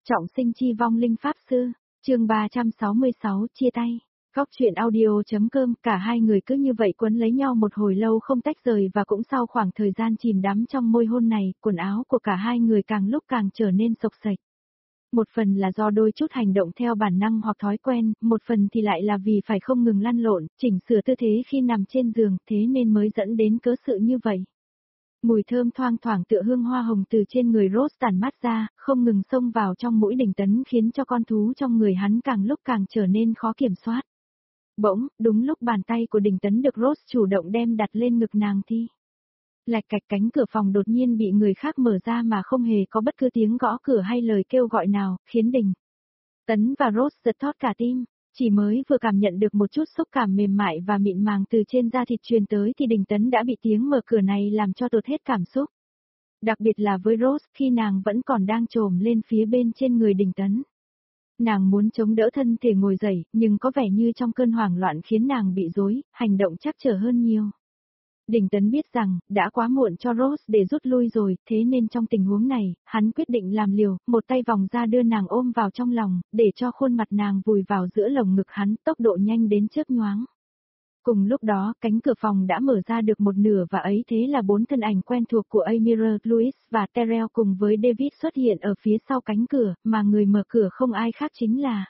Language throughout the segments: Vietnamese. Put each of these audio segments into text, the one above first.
Trọng sinh chi vong linh pháp sư, chương 366 chia tay. Góc truyện audio.com, cả hai người cứ như vậy quấn lấy nhau một hồi lâu không tách rời và cũng sau khoảng thời gian chìm đắm trong môi hôn này, quần áo của cả hai người càng lúc càng trở nên xộc xệch. Một phần là do đôi chút hành động theo bản năng hoặc thói quen, một phần thì lại là vì phải không ngừng lăn lộn, chỉnh sửa tư thế khi nằm trên giường, thế nên mới dẫn đến cớ sự như vậy. Mùi thơm thoang thoảng tựa hương hoa hồng từ trên người Rose tản mát ra, không ngừng xông vào trong mũi Đình Tấn khiến cho con thú trong người hắn càng lúc càng trở nên khó kiểm soát. Bỗng, đúng lúc bàn tay của Đình Tấn được Rose chủ động đem đặt lên ngực nàng thì lạch cạch, cánh cửa phòng đột nhiên bị người khác mở ra mà không hề có bất cứ tiếng gõ cửa hay lời kêu gọi nào, khiến Đình Tấn và Rose giật thót cả tim. Chỉ mới vừa cảm nhận được một chút xúc cảm mềm mại và mịn màng từ trên da thịt truyền tới thì Đình Tấn đã bị tiếng mở cửa này làm cho tụt hết cảm xúc. Đặc biệt là với Rose khi nàng vẫn còn đang chồm lên phía bên trên người Đình Tấn. Nàng muốn chống đỡ thân thể ngồi dậy, nhưng có vẻ như trong cơn hoảng loạn khiến nàng bị rối, hành động trắc trở hơn nhiều. Đình Tấn biết rằng, đã quá muộn cho Rose để rút lui rồi, thế nên trong tình huống này, hắn quyết định làm liều, một tay vòng ra đưa nàng ôm vào trong lòng, để cho khuôn mặt nàng vùi vào giữa lồng ngực hắn, tốc độ nhanh đến chớp nhoáng. Cùng lúc đó, cánh cửa phòng đã mở ra được một nửa và ấy thế là bốn thân ảnh quen thuộc của Amira, Louis và Terrell cùng với David xuất hiện ở phía sau cánh cửa, mà người mở cửa không ai khác chính là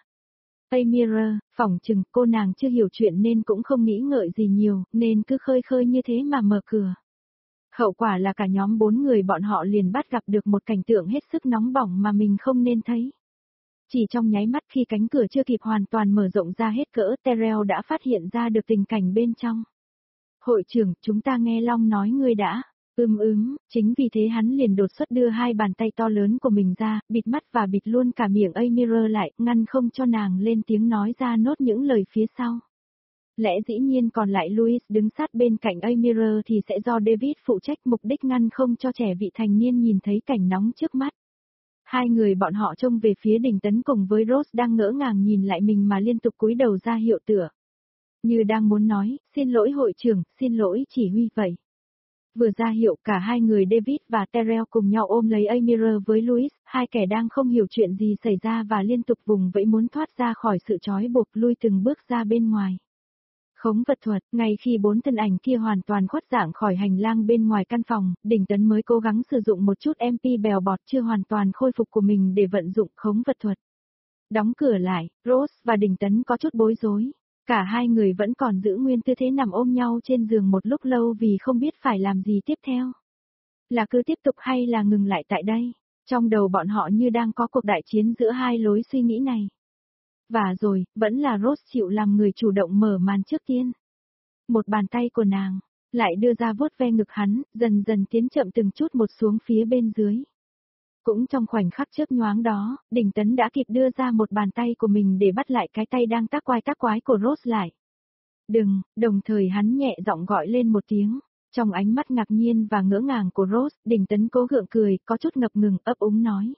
Amira. Phỏng chừng cô nàng chưa hiểu chuyện nên cũng không nghĩ ngợi gì nhiều, nên cứ khơi khơi như thế mà mở cửa. Hậu quả là cả nhóm bốn người bọn họ liền bắt gặp được một cảnh tượng hết sức nóng bỏng mà mình không nên thấy. Chỉ trong nháy mắt khi cánh cửa chưa kịp hoàn toàn mở rộng ra hết cỡ, Terrell đã phát hiện ra được tình cảnh bên trong. Hội trưởng, chúng ta nghe Long nói ngươi đã. Chính vì thế hắn liền đột xuất đưa hai bàn tay to lớn của mình ra, bịt mắt và bịt luôn cả miệng Amira lại, ngăn không cho nàng lên tiếng nói ra nốt những lời phía sau. Lẽ dĩ nhiên còn lại Louis đứng sát bên cạnh Amira thì sẽ do David phụ trách, mục đích ngăn không cho trẻ vị thành niên nhìn thấy cảnh nóng trước mắt. Hai người bọn họ trông về phía Đình Tấn cùng với Rose đang ngỡ ngàng nhìn lại mình mà liên tục cúi đầu ra hiệu tựa. Như đang muốn nói, xin lỗi hội trưởng, xin lỗi chỉ huy vậy. Vừa ra hiệu cả hai người David và Terrell cùng nhau ôm lấy Amira với Louis, hai kẻ đang không hiểu chuyện gì xảy ra và liên tục vùng vẫy muốn thoát ra khỏi sự trói buộc, lui từng bước ra bên ngoài. Khống vật thuật, ngay khi bốn thân ảnh kia hoàn toàn khuất dạng khỏi hành lang bên ngoài căn phòng, Đình Tấn mới cố gắng sử dụng một chút MP bèo bọt chưa hoàn toàn khôi phục của mình để vận dụng khống vật thuật. Đóng cửa lại, Rose và Đình Tấn có chút bối rối. Cả hai người vẫn còn giữ nguyên tư thế nằm ôm nhau trên giường một lúc lâu vì không biết phải làm gì tiếp theo. Là cứ tiếp tục hay là ngừng lại tại đây? Trong đầu bọn họ như đang có cuộc đại chiến giữa hai lối suy nghĩ này. Và rồi, vẫn là Rose chịu làm người chủ động mở màn trước tiên. Một bàn tay của nàng, lại đưa ra vuốt ve ngực hắn, dần dần tiến chậm từng chút một xuống phía bên dưới. Cũng trong khoảnh khắc chớp nhoáng đó, Đình Tấn đã kịp đưa ra một bàn tay của mình để bắt lại cái tay đang tác quái của Rose lại. Đừng, đồng thời hắn nhẹ giọng gọi lên một tiếng. Trong ánh mắt ngạc nhiên và ngỡ ngàng của Rose, Đình Tấn cố gượng cười, có chút ngập ngừng, ấp úng nói.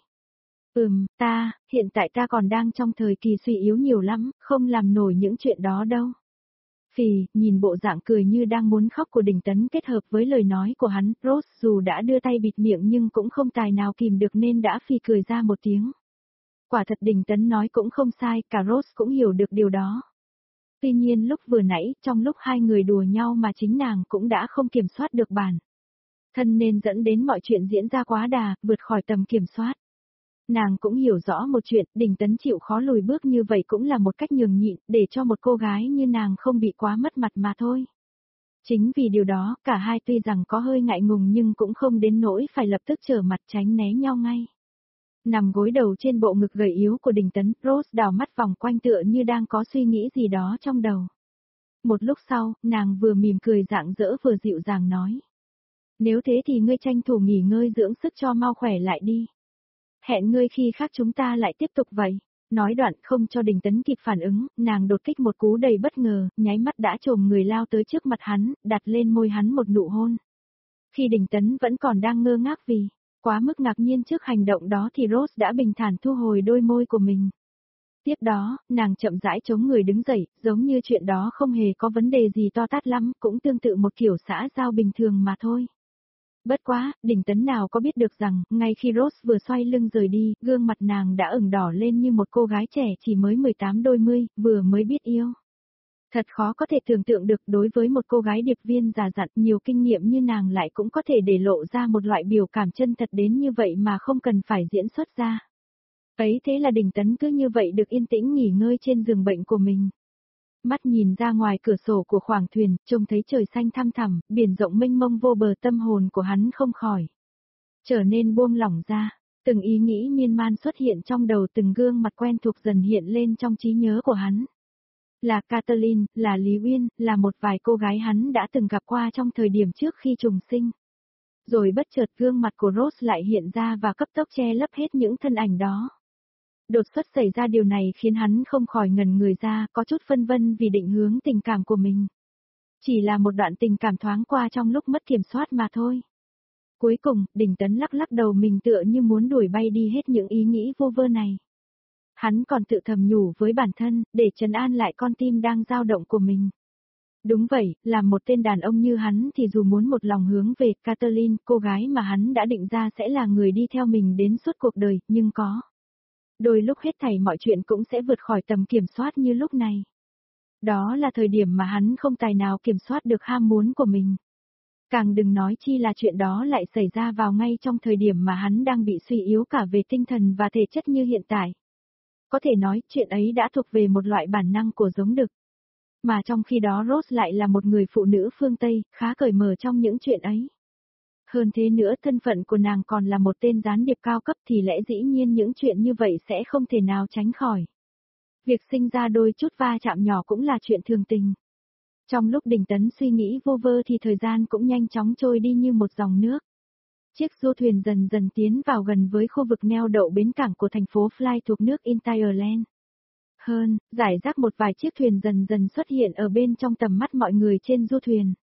Hiện tại ta còn đang trong thời kỳ suy yếu nhiều lắm, không làm nổi những chuyện đó đâu. Phì, nhìn bộ dạng cười như đang muốn khóc của Đình Tấn kết hợp với lời nói của hắn, Rose dù đã đưa tay bịt miệng nhưng cũng không tài nào kìm được nên đã phì cười ra một tiếng. Quả thật Đình Tấn nói cũng không sai, cả Rose cũng hiểu được điều đó. Tuy nhiên lúc vừa nãy, trong lúc hai người đùa nhau mà chính nàng cũng đã không kiểm soát được bản thân nên dẫn đến mọi chuyện diễn ra quá đà, vượt khỏi tầm kiểm soát. Nàng cũng hiểu rõ một chuyện, Đình Tấn chịu khó lùi bước như vậy cũng là một cách nhường nhịn, để cho một cô gái như nàng không bị quá mất mặt mà thôi. Chính vì điều đó, cả hai tuy rằng có hơi ngại ngùng nhưng cũng không đến nỗi phải lập tức trở mặt tránh né nhau ngay. Nằm gối đầu trên bộ ngực gầy yếu của Đình Tấn, Rose đảo mắt vòng quanh tựa như đang có suy nghĩ gì đó trong đầu. Một lúc sau, nàng vừa mỉm cười rạng rỡ vừa dịu dàng nói. Nếu thế thì ngươi tranh thủ nghỉ ngơi dưỡng sức cho mau khỏe lại đi. Hẹn ngươi khi khác chúng ta lại tiếp tục vậy. Nói đoạn không cho Đình Tấn kịp phản ứng, nàng đột kích một cú đầy bất ngờ, nháy mắt đã chồm người lao tới trước mặt hắn, đặt lên môi hắn một nụ hôn. Khi Đình Tấn vẫn còn đang ngơ ngác vì quá mức ngạc nhiên trước hành động đó thì Rose đã bình thản thu hồi đôi môi của mình. Tiếp đó, nàng chậm rãi chống người đứng dậy, giống như chuyện đó không hề có vấn đề gì to tát lắm, cũng tương tự một kiểu xã giao bình thường mà thôi. Bất quá, Đình Tấn nào có biết được rằng, ngay khi Rose vừa xoay lưng rời đi, gương mặt nàng đã ửng đỏ lên như một cô gái trẻ chỉ mới 18 đôi mươi, vừa mới biết yêu. Thật khó có thể tưởng tượng được đối với một cô gái điệp viên già dặn nhiều kinh nghiệm như nàng lại cũng có thể để lộ ra một loại biểu cảm chân thật đến như vậy mà không cần phải diễn xuất ra. Ấy thế là Đình Tấn cứ như vậy được yên tĩnh nghỉ ngơi trên giường bệnh của mình. Mắt nhìn ra ngoài cửa sổ của khoang thuyền, trông thấy trời xanh thăm thẳm, biển rộng mênh mông vô bờ, tâm hồn của hắn không khỏi trở nên buông lỏng ra. Từng ý nghĩ miên man xuất hiện trong đầu, từng gương mặt quen thuộc dần hiện lên trong trí nhớ của hắn. Là Kathleen, là Lý Uyên, là một vài cô gái hắn đã từng gặp qua trong thời điểm trước khi trùng sinh. Rồi bất chợt gương mặt của Rose lại hiện ra và cấp tốc che lấp hết những thân ảnh đó. Đột xuất xảy ra điều này khiến hắn không khỏi ngẩn người ra, có chút phân vân vì định hướng tình cảm của mình. Chỉ là một đoạn tình cảm thoáng qua trong lúc mất kiểm soát mà thôi. Cuối cùng, Đình Tấn lắc lắc đầu, mình tựa như muốn đuổi bay đi hết những ý nghĩ vô vơ này. Hắn còn tự thầm nhủ với bản thân, để trấn an lại con tim đang dao động của mình. Đúng vậy, làm một tên đàn ông như hắn thì dù muốn một lòng hướng về Kathleen, cô gái mà hắn đã định ra sẽ là người đi theo mình đến suốt cuộc đời, nhưng có đôi lúc hết thảy mọi chuyện cũng sẽ vượt khỏi tầm kiểm soát như lúc này. Đó là thời điểm mà hắn không tài nào kiểm soát được ham muốn của mình. Càng đừng nói chi là chuyện đó lại xảy ra vào ngay trong thời điểm mà hắn đang bị suy yếu cả về tinh thần và thể chất như hiện tại. Có thể nói chuyện ấy đã thuộc về một loại bản năng của giống đực. Mà trong khi đó Rose lại là một người phụ nữ phương Tây, khá cởi mở trong những chuyện ấy. Hơn thế nữa, thân phận của nàng còn là một tên gián điệp cao cấp thì lẽ dĩ nhiên những chuyện như vậy sẽ không thể nào tránh khỏi. Việc sinh ra đôi chút va chạm nhỏ cũng là chuyện thường tình. Trong lúc Đình Tấn suy nghĩ vô vơ thì thời gian cũng nhanh chóng trôi đi như một dòng nước. Chiếc du thuyền dần dần tiến vào gần với khu vực neo đậu bến cảng của thành phố Fly thuộc nước Ireland. Giải rác một vài chiếc thuyền dần dần xuất hiện ở bên trong tầm mắt mọi người trên du thuyền.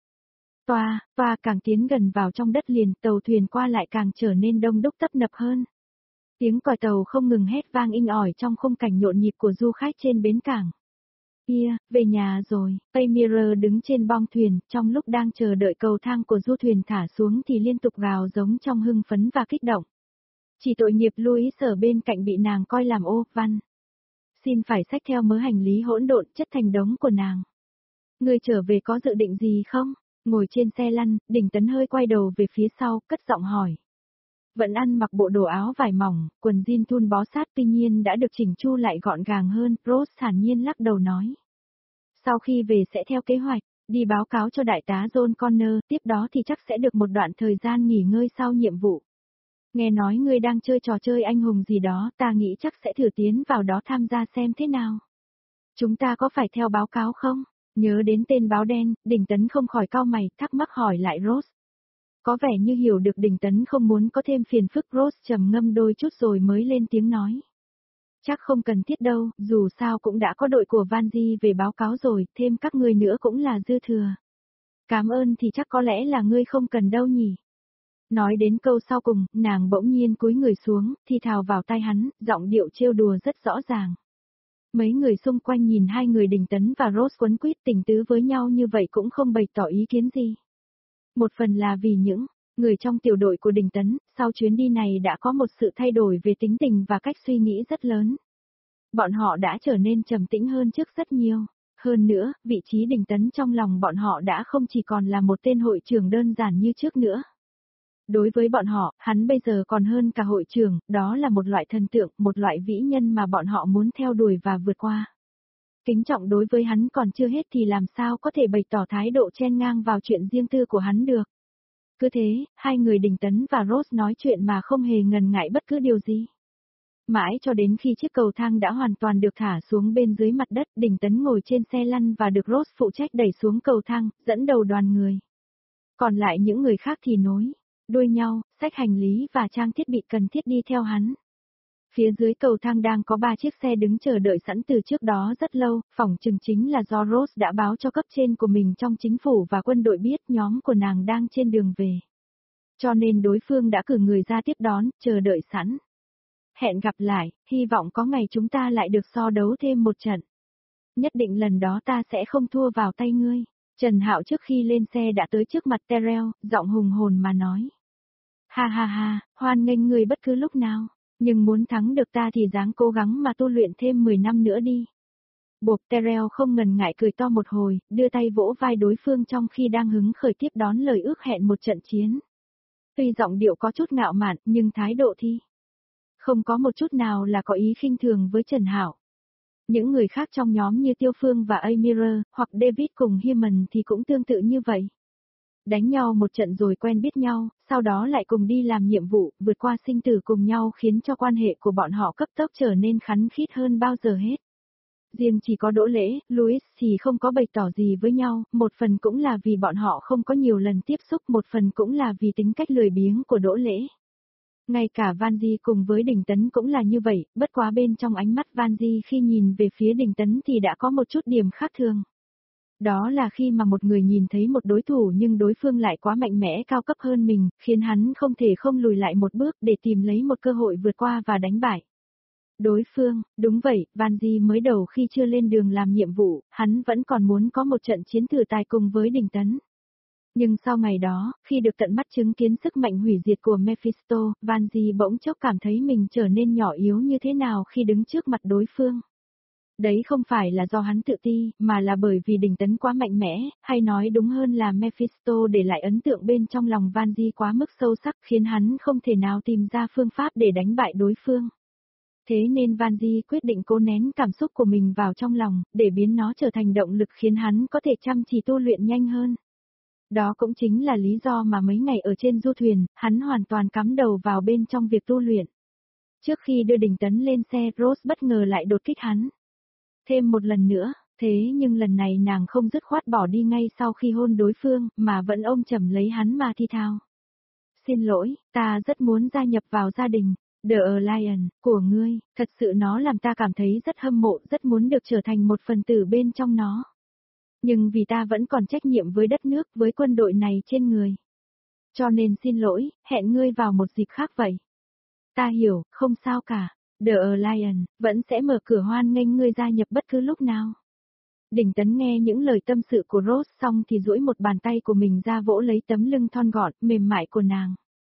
Toa càng tiến gần vào trong đất liền, tàu thuyền qua lại càng trở nên đông đúc tấp nập hơn. Tiếng còi tàu không ngừng hét vang inh ỏi trong khung cảnh nhộn nhịp của du khách trên bến cảng. Về nhà rồi, Amira đứng trên bong thuyền, trong lúc đang chờ đợi cầu thang của du thuyền thả xuống thì liên tục gào giống trong hưng phấn và kích động. Chỉ tội nghiệp Louis ở bên cạnh bị nàng coi làm ô văn. Xin phải xách theo mớ hành lý hỗn độn chất thành đống của nàng. Người trở về có dự định gì không? Ngồi trên xe lăn, Đình Tấn hơi quay đầu về phía sau, cất giọng hỏi. Vẫn ăn mặc bộ đồ áo vải mỏng, quần jean thun bó sát, tuy nhiên đã được chỉnh chu lại gọn gàng hơn, Rose thản nhiên lắc đầu nói. Sau khi về sẽ theo kế hoạch, đi báo cáo cho đại tá John Connor, tiếp đó thì chắc sẽ được một đoạn thời gian nghỉ ngơi sau nhiệm vụ. Nghe nói ngươi đang chơi trò chơi anh hùng gì đó, ta nghĩ chắc sẽ thử tiến vào đó tham gia xem thế nào. Chúng ta có phải theo báo cáo không? Nhớ đến tên báo đen, Đình Tấn không khỏi cau mày, thắc mắc hỏi lại Rose. Có vẻ như hiểu được Đình Tấn không muốn có thêm phiền phức, Rose trầm ngâm đôi chút rồi mới lên tiếng nói. Chắc không cần thiết đâu, dù sao cũng đã có đội của Vanji về báo cáo rồi, thêm các ngươi nữa cũng là dư thừa. Cảm ơn thì chắc có lẽ là ngươi không cần đâu nhỉ. Nói đến câu sau cùng, nàng bỗng nhiên cúi người xuống, thì thào vào tai hắn, giọng điệu trêu đùa rất rõ ràng. Mấy người xung quanh nhìn hai người Đình Tấn và Rose quấn quýt tình tứ với nhau như vậy cũng không bày tỏ ý kiến gì. Một phần là vì những người trong tiểu đội của Đình Tấn, sau chuyến đi này đã có một sự thay đổi về tính tình và cách suy nghĩ rất lớn. Bọn họ đã trở nên trầm tĩnh hơn trước rất nhiều. Hơn nữa, vị trí Đình Tấn trong lòng bọn họ đã không chỉ còn là một tên hội trưởng đơn giản như trước nữa. Đối với bọn họ, hắn bây giờ còn hơn cả hội trưởng, đó là một loại thần tượng, một loại vĩ nhân mà bọn họ muốn theo đuổi và vượt qua. Kính trọng đối với hắn còn chưa hết thì làm sao có thể bày tỏ thái độ chen ngang vào chuyện riêng tư của hắn được. Cứ thế, hai người Đình Tấn và Rose nói chuyện mà không hề ngần ngại bất cứ điều gì. Mãi cho đến khi chiếc cầu thang đã hoàn toàn được thả xuống bên dưới mặt đất, Đình Tấn ngồi trên xe lăn và được Rose phụ trách đẩy xuống cầu thang, dẫn đầu đoàn người. Còn lại những người khác thì nối đuôi nhau, xách hành lý và trang thiết bị cần thiết đi theo hắn. Phía dưới cầu thang đang có 3 chiếc xe đứng chờ đợi sẵn từ trước đó rất lâu, phỏng chừng chính là do Rose đã báo cho cấp trên của mình trong chính phủ và quân đội biết nhóm của nàng đang trên đường về. Cho nên đối phương đã cử người ra tiếp đón, chờ đợi sẵn. Hẹn gặp lại, hy vọng có ngày chúng ta lại được so đấu thêm một trận. Nhất định lần đó ta sẽ không thua vào tay ngươi. Trần Hạo trước khi lên xe đã tới trước mặt Terrell, giọng hùng hồn mà nói. Ha ha ha, hoan nghênh ngươi bất cứ lúc nào, nhưng muốn thắng được ta thì ráng cố gắng mà tu luyện thêm 10 năm nữa đi. Bob Terrell không ngần ngại cười to một hồi, đưa tay vỗ vai đối phương trong khi đang hứng khởi tiếp đón lời ước hẹn một trận chiến. Tuy giọng điệu có chút ngạo mạn, nhưng thái độ thì không có một chút nào là có ý khinh thường với Trần Hạo. Những người khác trong nhóm như Tiêu Phương và Amira, hoặc David cùng Himan thì cũng tương tự như vậy. Đánh nhau một trận rồi quen biết nhau, sau đó lại cùng đi làm nhiệm vụ, vượt qua sinh tử cùng nhau khiến cho quan hệ của bọn họ cấp tốc trở nên khăng khít hơn bao giờ hết. Riêng chỉ có Đỗ Lễ, Louis thì không có bày tỏ gì với nhau, một phần cũng là vì bọn họ không có nhiều lần tiếp xúc, một phần cũng là vì tính cách lười biếng của Đỗ Lễ. Ngay cả Van Di cùng với Đình Tấn cũng là như vậy, bất quá bên trong ánh mắt Van Di khi nhìn về phía Đình Tấn thì đã có một chút điểm khác thường. Đó là khi mà một người nhìn thấy một đối thủ nhưng đối phương lại quá mạnh mẽ cao cấp hơn mình, khiến hắn không thể không lùi lại một bước để tìm lấy một cơ hội vượt qua và đánh bại. Đối phương, đúng vậy, Van Di mới đầu khi chưa lên đường làm nhiệm vụ, hắn vẫn còn muốn có một trận chiến thử tài cùng với Đình Tấn. Nhưng sau ngày đó, khi được tận mắt chứng kiến sức mạnh hủy diệt của Mephisto, Van Di bỗng chốc cảm thấy mình trở nên nhỏ yếu như thế nào khi đứng trước mặt đối phương. Đấy không phải là do hắn tự ti, mà là bởi vì Đình Tấn quá mạnh mẽ, hay nói đúng hơn là Mephisto để lại ấn tượng bên trong lòng Van Di quá mức sâu sắc khiến hắn không thể nào tìm ra phương pháp để đánh bại đối phương. Thế nên Van Di quyết định cố nén cảm xúc của mình vào trong lòng, để biến nó trở thành động lực khiến hắn có thể chăm chỉ tu luyện nhanh hơn. Đó cũng chính là lý do mà mấy ngày ở trên du thuyền, hắn hoàn toàn cắm đầu vào bên trong việc tu luyện. Trước khi đưa Đình Tấn lên xe, Rose bất ngờ lại đột kích hắn. Thêm một lần nữa, thế nhưng lần này nàng không dứt khoát bỏ đi ngay sau khi hôn đối phương, mà vẫn ôm chầm lấy hắn mà thi thao. Xin lỗi, ta rất muốn gia nhập vào gia đình, The Alliance, của ngươi, thật sự nó làm ta cảm thấy rất hâm mộ, rất muốn được trở thành một phần tử bên trong nó. Nhưng vì ta vẫn còn trách nhiệm với đất nước, với quân đội này trên người. Cho nên xin lỗi, hẹn ngươi vào một dịp khác vậy. Ta hiểu, không sao cả. The Alliance vẫn sẽ mở cửa hoan nghênh ngươi gia nhập bất cứ lúc nào. Đình Tấn nghe những lời tâm sự của Rose xong thì duỗi một bàn tay của mình ra vỗ lấy tấm lưng thon gọn, mềm mại của nàng.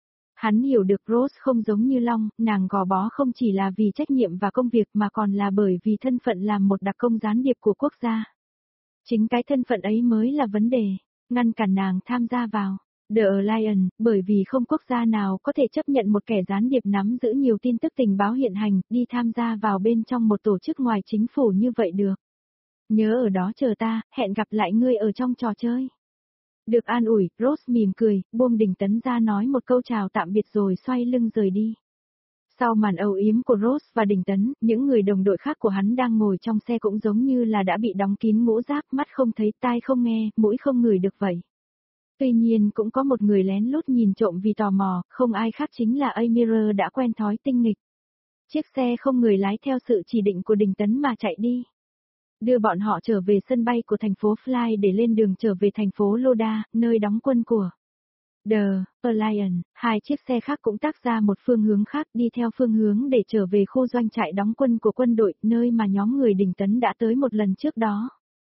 Hắn hiểu được Rose không giống như Long, nàng gò bó không chỉ là vì trách nhiệm và công việc mà còn là bởi vì thân phận làm một đặc công gián điệp của quốc gia. Chính cái thân phận ấy mới là vấn đề, ngăn cản nàng tham gia vào The Alliance, bởi vì không quốc gia nào có thể chấp nhận một kẻ gián điệp nắm giữ nhiều tin tức tình báo hiện hành, đi tham gia vào bên trong một tổ chức ngoài chính phủ như vậy được. Nhớ ở đó chờ ta, hẹn gặp lại ngươi ở trong trò chơi. Được an ủi, Rose mỉm cười, buông Đình Tấn ra nói một câu chào tạm biệt rồi xoay lưng rời đi. Sau màn âu yếm của Rose và Đình Tấn, những người đồng đội khác của hắn đang ngồi trong xe cũng giống như là đã bị đóng kín mũ giáp, mắt không thấy, tai không nghe, mũi không ngửi được vậy. Tuy nhiên cũng có một người lén lút nhìn trộm vì tò mò, không ai khác chính là Amira đã quen thói tinh nghịch. Chiếc xe không người lái theo sự chỉ định của Đình Tấn mà chạy đi. Đưa bọn họ trở về sân bay của thành phố Fly để lên đường trở về thành phố Loda, nơi đóng quân của The Alliance. Hai chiếc xe khác cũng tác ra một phương hướng khác đi theo phương hướng để trở về khu doanh trại đóng quân của quân đội, nơi mà nhóm người Đình Tấn đã tới một lần trước đó.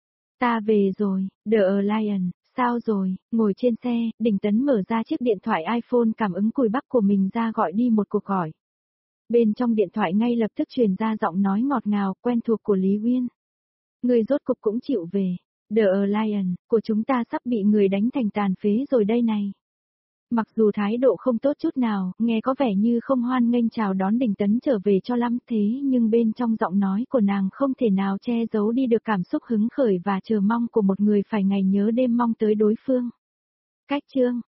Ta về rồi, The Alliance, sao rồi? Ngồi trên xe, Đình Tấn mở ra chiếc điện thoại iPhone cảm ứng cùi bắp của mình ra gọi đi một cuộc gọi. Bên trong điện thoại ngay lập tức truyền ra giọng nói ngọt ngào, quen thuộc của Lý Uyên. Người rốt cục cũng chịu về. The Alliance của chúng ta sắp bị người đánh thành tàn phế rồi đây này. Mặc dù thái độ không tốt chút nào, nghe có vẻ như không hoan nghênh chào đón Đình Tấn trở về cho lắm thế nhưng bên trong giọng nói của nàng không thể nào che giấu đi được cảm xúc hứng khởi và chờ mong của một người phải ngày nhớ đêm mong tới đối phương. Cách chương